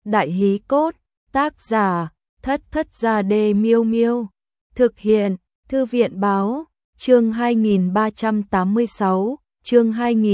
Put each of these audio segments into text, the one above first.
Đại hí cốt, tác giả, Thất Thất Gia Đê Miêu Miêu. Thực hiện, Thư viện báo, chương 2386, chương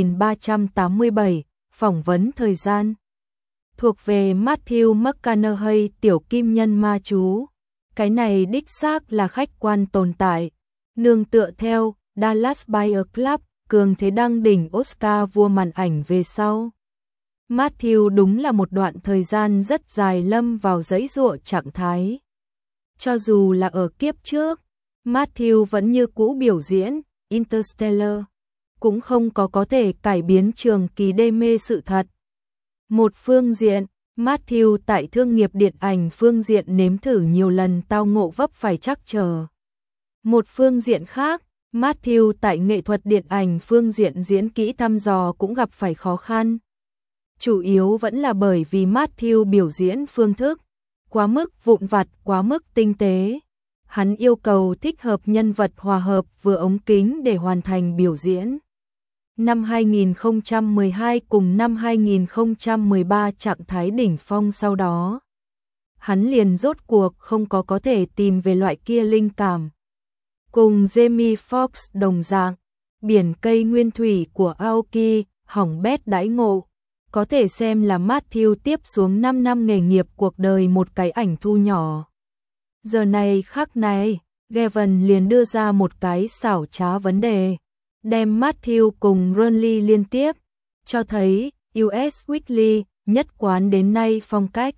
2387, phỏng vấn thời gian. Thuộc về Matthew McConaughey tiểu kim nhân ma chú. Cái này đích xác là khách quan tồn tại. Nương tựa theo Dallas Buyers Club, cường thế đăng đỉnh Oscar vua màn ảnh về sau. Matthew đúng là một đoạn thời gian rất dài lâm vào giãy giụa trạng thái. Cho dù là ở kiếp trước, Matthew vẫn như cũ biểu diễn Interstellar, cũng không có thể cải biến trường kỳ đê mê sự thật. Một phương diện, Matthew tại thương nghiệp điện ảnh phương diện nếm thử nhiều lần tao ngộ vấp phải trắc trở. Một phương diện khác, Matthew tại nghệ thuật điện ảnh phương diện diễn kỹ thăm dò cũng gặp phải khó khăn. Chủ yếu vẫn là bởi vì Matthew biểu diễn phương thức quá mức vụn vặt, quá mức tinh tế. Hắn yêu cầu thích hợp nhân vật hòa hợp vừa ống kính để hoàn thành biểu diễn. Năm 2012 cùng năm 2013 trạng thái đỉnh phong sau đó. Hắn liền rốt cuộc không có thể tìm về loại kia linh cảm. Cùng Jamie Foxx đồng dạng, biển cây nguyên thủy của Aoki, hỏng bét đãi ngộ. Có thể xem là Matthew tiếp xuống 5 năm nghề nghiệp cuộc đời một cái ảnh thu nhỏ. Giờ này khắc này, Gavin liền đưa ra một cái xảo trá vấn đề, đem Matthew cùng Ronly liên tiếp, cho thấy US Weekly nhất quán đến nay phong cách.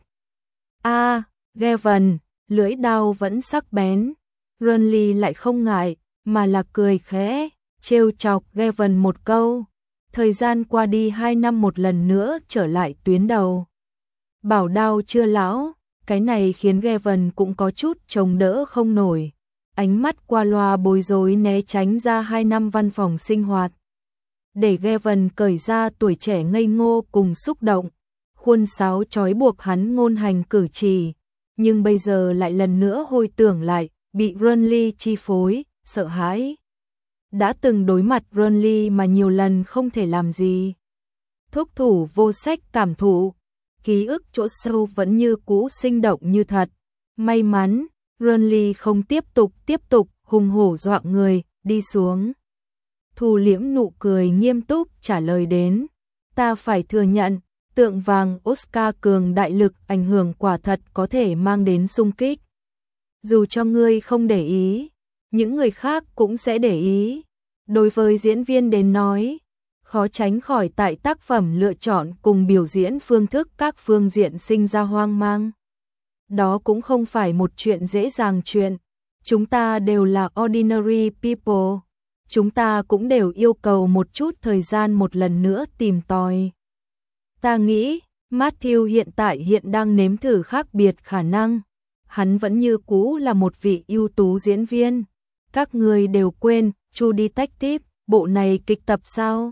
Gavin, lưỡi đao vẫn sắc bén, Ronly lại không ngại, mà là cười khẽ, trêu chọc Gavin một câu. Thời gian qua đi 2 năm một lần nữa trở lại tuyến đầu. Bảo đao chưa lão, cái này khiến Gavin cũng có chút chống đỡ không nổi. Ánh mắt qua loa bối rối né tránh ra 2 năm văn phòng sinh hoạt. Để Gavin cởi ra tuổi trẻ ngây ngô cùng xúc động. Khuôn sáo trói buộc hắn ngôn hành cử chỉ. Nhưng bây giờ lại lần nữa hồi tưởng lại, bị Ronly chi phối, sợ hãi. Đã từng đối mặt Ronly mà nhiều lần không thể làm gì. Thúc thủ vô sách cảm thụ, ký ức chỗ sâu vẫn như cũ sinh động như thật. May mắn, Ronly không tiếp tục hùng hổ dọa người, đi xuống. Thu liễm nụ cười nghiêm túc trả lời đến. Ta phải thừa nhận, tượng vàng Oscar cường đại lực ảnh hưởng quả thật có thể mang đến xung kích. Dù cho ngươi không để ý, những người khác cũng sẽ để ý. Đối với diễn viên đến nói, khó tránh khỏi tại tác phẩm lựa chọn cùng biểu diễn phương thức các phương diện sinh ra hoang mang. Đó cũng không phải một chuyện dễ dàng chuyện. Chúng ta đều là ordinary people. Chúng ta cũng đều yêu cầu một chút thời gian một lần nữa tìm tòi. Ta nghĩ, Matthew hiện đang nếm thử khác biệt khả năng. Hắn vẫn như cũ là một vị ưu tú diễn viên. Các người đều quên, True Detective, bộ này kịch tập sao?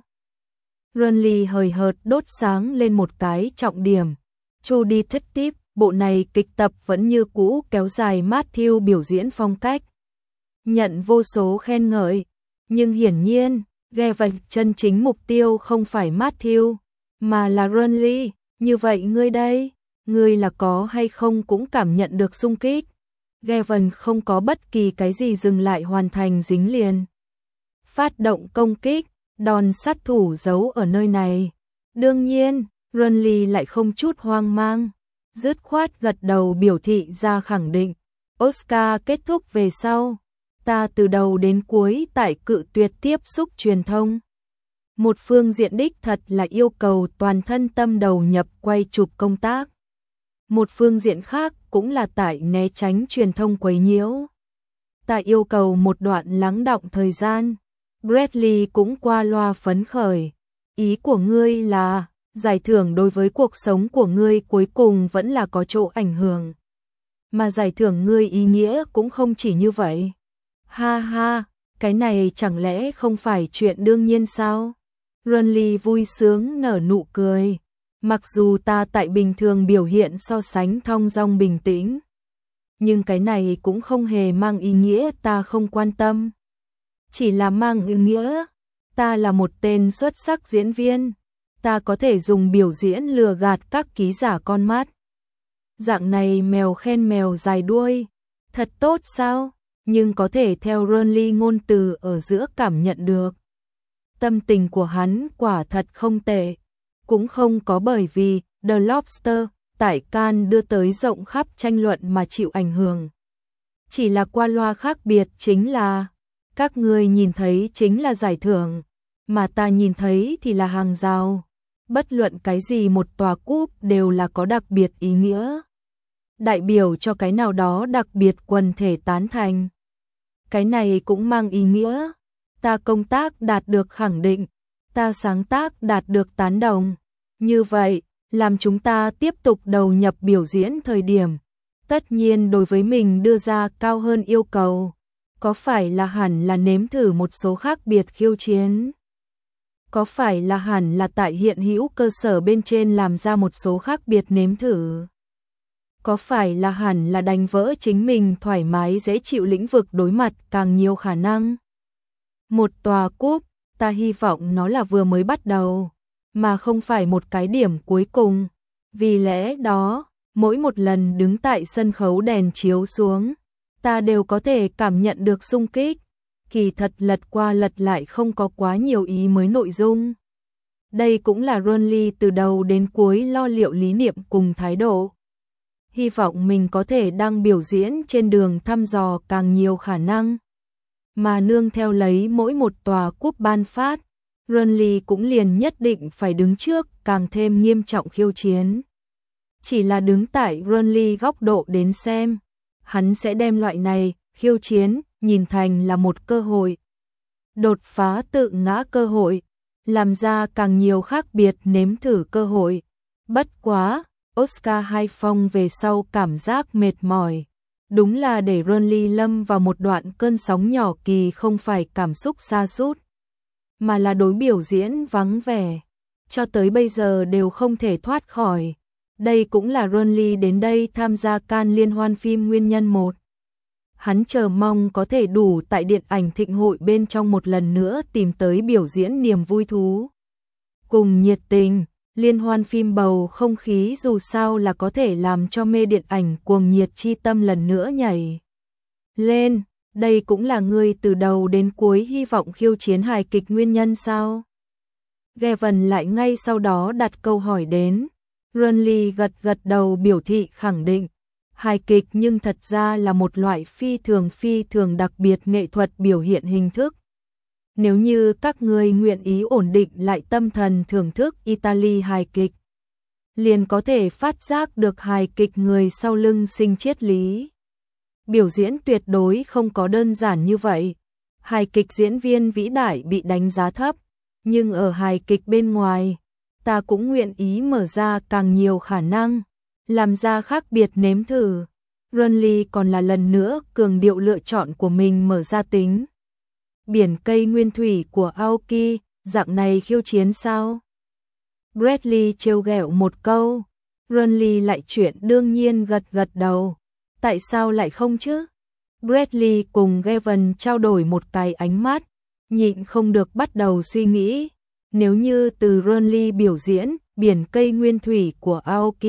Ronly hời hợt đốt sáng lên một cái trọng điểm. True Detective, bộ này kịch tập vẫn như cũ kéo dài Matthew biểu diễn phong cách. Nhận vô số khen ngợi. Nhưng hiển nhiên, Gavin chân chính mục tiêu không phải Matthew, mà là Ronly. Như vậy ngươi đây, ngươi là có hay không cũng cảm nhận được xung kích. Gavin không có bất kỳ cái gì dừng lại hoàn thành dính liền. Phát động công kích, đòn sát thủ giấu ở nơi này. Đương nhiên, Ronly lại không chút hoang mang, dứt khoát gật đầu biểu thị ra khẳng định. Oscar kết thúc về sau, ta từ đầu đến cuối tại cự tuyệt tiếp xúc truyền thông. Một phương diện đích thật là yêu cầu toàn thân tâm đầu nhập quay chụp công tác. Một phương diện khác cũng là tại né tránh truyền thông quấy nhiễu. Ta yêu cầu một đoạn lắng đọng thời gian. Bradley cũng qua loa phấn khởi. Ý của ngươi là, giải thưởng đối với cuộc sống của ngươi cuối cùng vẫn là có chỗ ảnh hưởng. Mà giải thưởng ngươi ý nghĩa cũng không chỉ như vậy. Ha ha, cái này chẳng lẽ không phải chuyện đương nhiên sao? Ronly vui sướng nở nụ cười. Mặc dù ta tại bình thường biểu hiện so sánh thong dong bình tĩnh, nhưng cái này cũng không hề mang ý nghĩa ta không quan tâm. Chỉ là mang ý nghĩa, ta là một tên xuất sắc diễn viên, ta có thể dùng biểu diễn lừa gạt các ký giả con mắt. Dạng này mèo khen mèo dài đuôi, thật tốt sao? Nhưng có thể theo Ronly ngôn từ ở giữa cảm nhận được. Tâm tình của hắn quả thật không tệ, cũng không có bởi vì The Lobster tại Cannes đưa tới rộng khắp tranh luận mà chịu ảnh hưởng. Chỉ là qua loa khác biệt chính là, các người nhìn thấy chính là giải thưởng, mà ta nhìn thấy thì là hàng rào. Bất luận cái gì một tòa cúp đều là có đặc biệt ý nghĩa. Đại biểu cho cái nào đó đặc biệt quần thể tán thành. Cái này cũng mang ý nghĩa, ta công tác đạt được khẳng định, ta sáng tác đạt được tán đồng. Như vậy, làm chúng ta tiếp tục đầu nhập biểu diễn thời điểm. Tất nhiên đối với mình đưa ra cao hơn yêu cầu. Có phải là hẳn là nếm thử một số khác biệt khiêu chiến? Có phải là hẳn là tại hiện hữu cơ sở bên trên làm ra một số khác biệt nếm thử? Có phải là hẳn là đánh vỡ chính mình thoải mái dễ chịu lĩnh vực đối mặt càng nhiều khả năng? Một tòa cúp, ta hy vọng nó là vừa mới bắt đầu, mà không phải một cái điểm cuối cùng. Vì lẽ đó, mỗi một lần đứng tại sân khấu đèn chiếu xuống, ta đều có thể cảm nhận được xung kích. Kỳ thật lật qua lật lại không có quá nhiều ý mới nội dung. Đây cũng là Ronly từ đầu đến cuối lo liệu lý niệm cùng thái độ. Hy vọng mình có thể đang biểu diễn trên đường thăm dò càng nhiều khả năng. Mà nương theo lấy mỗi một tòa cúp ban phát, Ronly cũng liền nhất định phải đứng trước càng thêm nghiêm trọng khiêu chiến. Chỉ là đứng tại Ronly góc độ đến xem, hắn sẽ đem loại này khiêu chiến nhìn thành là một cơ hội. Đột phá tự ngã cơ hội, làm ra càng nhiều khác biệt nếm thử cơ hội. Bất quá, Oscar hai phong về sau cảm giác mệt mỏi. Đúng là để Ronly lâm vào một đoạn cơn sóng nhỏ kỳ không phải cảm xúc sa sút, mà là đối biểu diễn vắng vẻ. Cho tới bây giờ đều không thể thoát khỏi. Đây cũng là Ronly đến đây tham gia Cannes liên hoan phim nguyên nhân một. Hắn chờ mong có thể đủ tại điện ảnh thịnh hội bên trong một lần nữa tìm tới biểu diễn niềm vui thú. Cùng nhiệt tình, liên hoan phim bầu không khí dù sao là có thể làm cho mê điện ảnh cuồng nhiệt chi tâm lần nữa nhảy lên. Đây cũng là người từ đầu đến cuối hy vọng khiêu chiến hài kịch nguyên nhân sao? Gavin lại ngay sau đó đặt câu hỏi đến. Ronly gật gật đầu biểu thị khẳng định. Hài kịch nhưng thật ra là một loại phi thường đặc biệt nghệ thuật biểu hiện hình thức. Nếu như các người nguyện ý ổn định lại tâm thần thưởng thức Italy hài kịch, liền có thể phát giác được hài kịch người sau lưng sinh triết lý. Biểu diễn tuyệt đối không có đơn giản như vậy. Hài kịch diễn viên vĩ đại bị đánh giá thấp, nhưng ở hài kịch bên ngoài, ta cũng nguyện ý mở ra càng nhiều khả năng, làm ra khác biệt nếm thử. Ronly còn là lần nữa cường điệu lựa chọn của mình mở ra tính. Biển cây nguyên thủy của Aoki, dạng này khiêu chiến sao? Bradley trêu ghẹo một câu, Ronly lại chuyện đương nhiên gật gật đầu. Tại sao lại không chứ? Bradley cùng Gavin trao đổi một cái ánh mắt, nhịn không được bắt đầu suy nghĩ. Nếu như từ Ronly biểu diễn biển cây nguyên thủy của Aoki,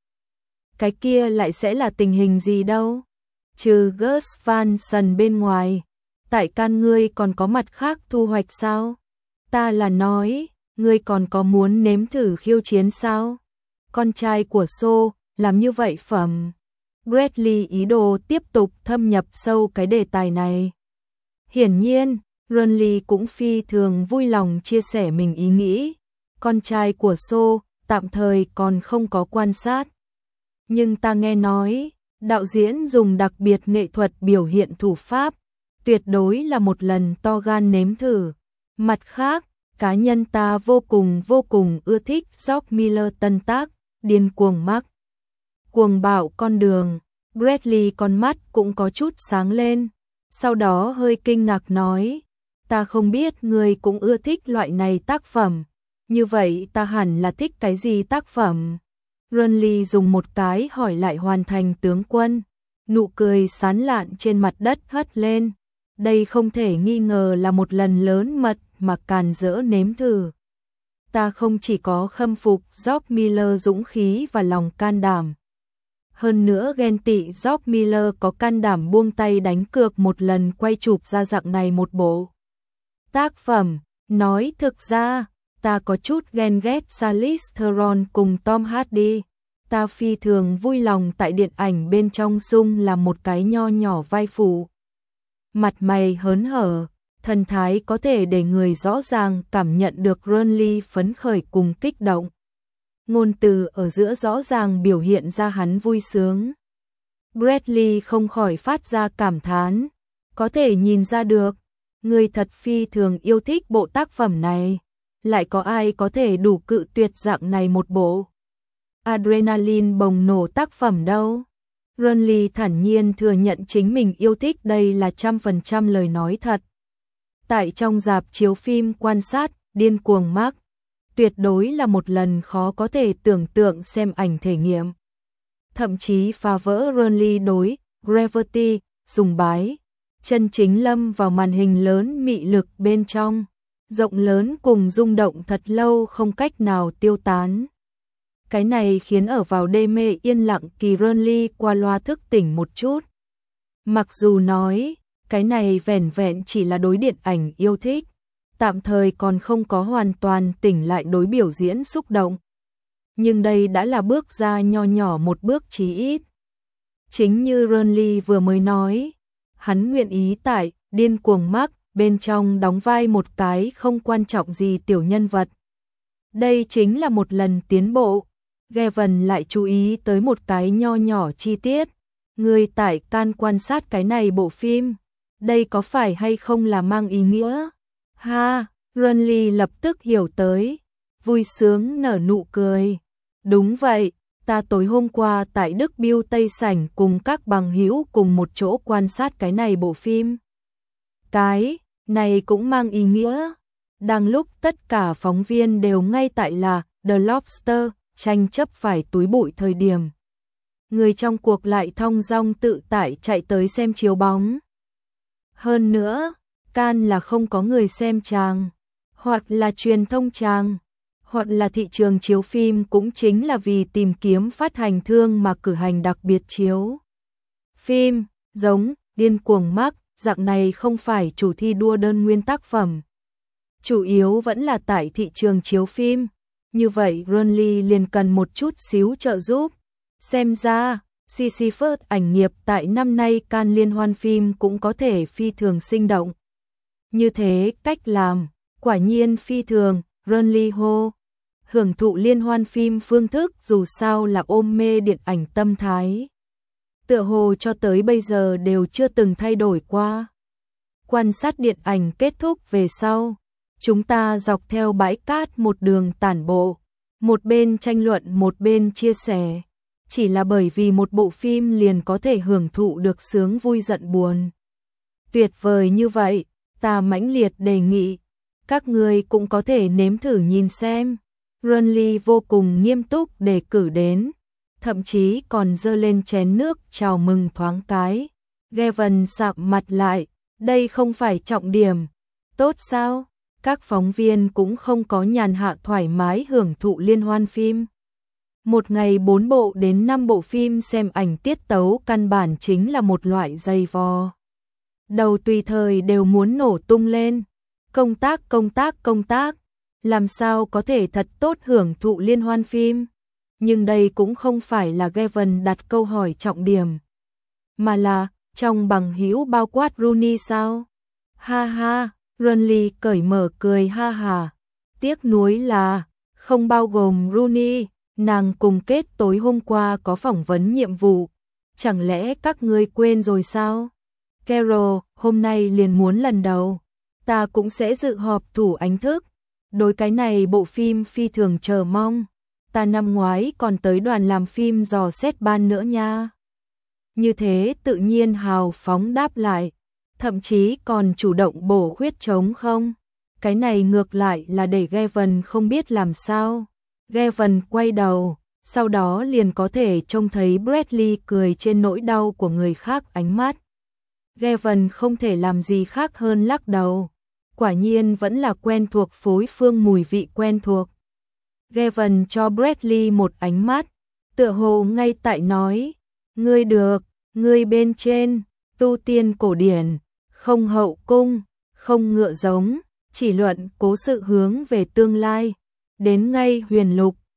cái kia lại sẽ là tình hình gì đâu? Trừ Gus Van Sant bên ngoài, tại Cannes ngươi còn có mặt khác thu hoạch sao? Ta là nói, ngươi còn có muốn nếm thử khiêu chiến sao? Con trai của So, làm như vậy phẩm. Bradley ý đồ tiếp tục thâm nhập sâu cái đề tài này. Hiển nhiên, Ronly cũng phi thường vui lòng chia sẻ mình ý nghĩ. Con trai của So, tạm thời còn không có quan sát. Nhưng ta nghe nói, đạo diễn dùng đặc biệt nghệ thuật biểu hiện thủ pháp, tuyệt đối là một lần to gan nếm thử. Mặt khác, cá nhân ta vô cùng ưa thích George Miller tân tác, điên cuồng mắc. Cuồng bạo con đường, Bradley con mắt cũng có chút sáng lên, sau đó hơi kinh ngạc nói, ta không biết người cũng ưa thích loại này tác phẩm, như vậy ta hẳn là thích cái gì tác phẩm? Ronly dùng một cái hỏi lại hoàn thành tướng quân, nụ cười sán lạn trên mặt đất hất lên, đây không thể nghi ngờ là một lần lớn mật mà càn rỡ nếm thử. Ta không chỉ có khâm phục George Miller dũng khí và lòng can đảm, Hơn nữa ghen tị George Miller có can đảm buông tay đánh cược một lần quay chụp ra dạng này một bộ tác phẩm. Nói thực ra, ta có chút ghen ghét Charlize Theron cùng Tom Hardy. Ta phi thường vui lòng tại điện ảnh bên trong Dung là một cái nho nhỏ vai phụ. Mặt mày hớn hở, thần thái có thể để người rõ ràng cảm nhận được Renly phấn khởi cùng kích động. Ngôn từ ở giữa rõ ràng biểu hiện ra hắn vui sướng. Bradley không khỏi phát ra cảm thán, có thể nhìn ra được, người thật phi thường yêu thích bộ tác phẩm này, lại có ai có thể đủ cự tuyệt dạng này một bộ adrenaline bùng nổ tác phẩm đâu. Renly thản nhiên thừa nhận chính mình yêu thích đây là 100% lời nói thật. Tại trong rạp chiếu phim quan sát, điên cuồng Mark, tuyệt đối là một lần khó có thể tưởng tượng xem ảnh thể nghiệm. Thậm chí phá vỡ Renly đối Gravity, sùng bái, chân chính lâm vào màn hình lớn mị lực bên trong, rộng lớn cùng rung động thật lâu không cách nào tiêu tán. Cái này khiến ở vào đê mê yên lặng kỳ Renly qua loa thức tỉnh một chút. Mặc dù nói, cái này vẻn vẹn chỉ là đối điện ảnh yêu thích, tạm thời còn không có hoàn toàn tỉnh lại đối biểu diễn xúc động. Nhưng đây đã là bước ra nho nhỏ một bước chí ít. Chính như Renly vừa mới nói, hắn nguyện ý tại điên cuồng Mark bên trong đóng vai một cái không quan trọng gì tiểu nhân vật. Đây chính là một lần tiến bộ. Gavin lại chú ý tới một cái nho nhỏ chi tiết. Người tại Cannes quan sát cái này bộ phim, đây có phải hay không là mang ý nghĩa? Ha, Renly lập tức hiểu tới, vui sướng nở nụ cười. Đúng vậy, ta tối hôm qua tại Đức Biêu Tây Sảnh cùng các bằng hữu cùng một chỗ quan sát cái này bộ phim. Cái này cũng mang ý nghĩa. Đang lúc tất cả phóng viên đều ngay tại là The Lobster tranh chấp phải túi bụi thời điểm, người trong cuộc lại thong dong tự tại chạy tới xem chiếu bóng. Hơn nữa, Cannes là không có người xem tràng, hoặc là truyền thông tràng, hoặc là thị trường chiếu phim cũng chính là vì tìm kiếm phát hành thương mà cử hành đặc biệt chiếu phim, giống điên cuồng Mark, dạng này không phải chủ thi đua đơn nguyên tác phẩm. Chủ yếu vẫn là tại thị trường chiếu phim. Như vậy Renly liền cần một chút xíu trợ giúp. Xem ra, Sisyphus ảnh nghiệp tại năm nay Cannes liên hoan phim cũng có thể phi thường sinh động. Như thế cách làm, quả nhiên phi thường, Renly hô. Hưởng thụ liên hoan phim phương thức dù sao là ôm mê điện ảnh tâm thái. Tựa hồ cho tới bây giờ đều chưa từng thay đổi qua. Quan sát điện ảnh kết thúc về sau, chúng ta dọc theo bãi cát một đường tản bộ, một bên tranh luận một bên chia sẻ. Chỉ là bởi vì một bộ phim liền có thể hưởng thụ được sướng vui giận buồn. Tuyệt vời như vậy, ta mãnh liệt đề nghị, các người cũng có thể nếm thử nhìn xem. Renly vô cùng nghiêm túc đề cử đến, thậm chí còn giơ lên chén nước chào mừng thoáng cái. Gavin sạm mặt lại, đây không phải trọng điểm. Tốt sao? Các phóng viên cũng không có nhàn hạ thoải mái hưởng thụ liên hoan phim. Một ngày 4 bộ đến 5 bộ phim xem ảnh tiết tấu căn bản chính là một loại dày vò. Đầu tùy thời đều muốn nổ tung lên. Công tác. Làm sao có thể thật tốt hưởng thụ liên hoan phim? Nhưng đây cũng không phải là Gavin đặt câu hỏi trọng điểm. Mà là, trong bằng hữu bao quát Rooney sao? Ha ha, Renly cởi mở cười ha hà. Tiếc nuối là, không bao gồm Rooney, nàng cùng kết tối hôm qua có phỏng vấn nhiệm vụ. Chẳng lẽ các ngươi quên rồi sao? Carol, hôm nay liền muốn lần đầu. Ta cũng sẽ dự họp thủ ánh thức. Đối cái này bộ phim phi thường chờ mong. Ta năm ngoái còn tới đoàn làm phim dò xét ban nữa nha. Như thế tự nhiên hào phóng đáp lại. Thậm chí còn chủ động bổ khuyết trống không. Cái này ngược lại là để Gavin không biết làm sao. Gavin quay đầu, sau đó liền có thể trông thấy Bradley cười trên nỗi đau của người khác ánh mắt. Gavin không thể làm gì khác hơn lắc đầu. Quả nhiên vẫn là quen thuộc phối phương mùi vị quen thuộc. Gavin cho Bradley một ánh mắt, tựa hồ ngay tại nói, Ngươi được, ngươi bên trên, tu tiên cổ điển, không hậu cung, không ngựa giống, chỉ luận cố sự hướng về tương lai. Đến ngay huyền lục,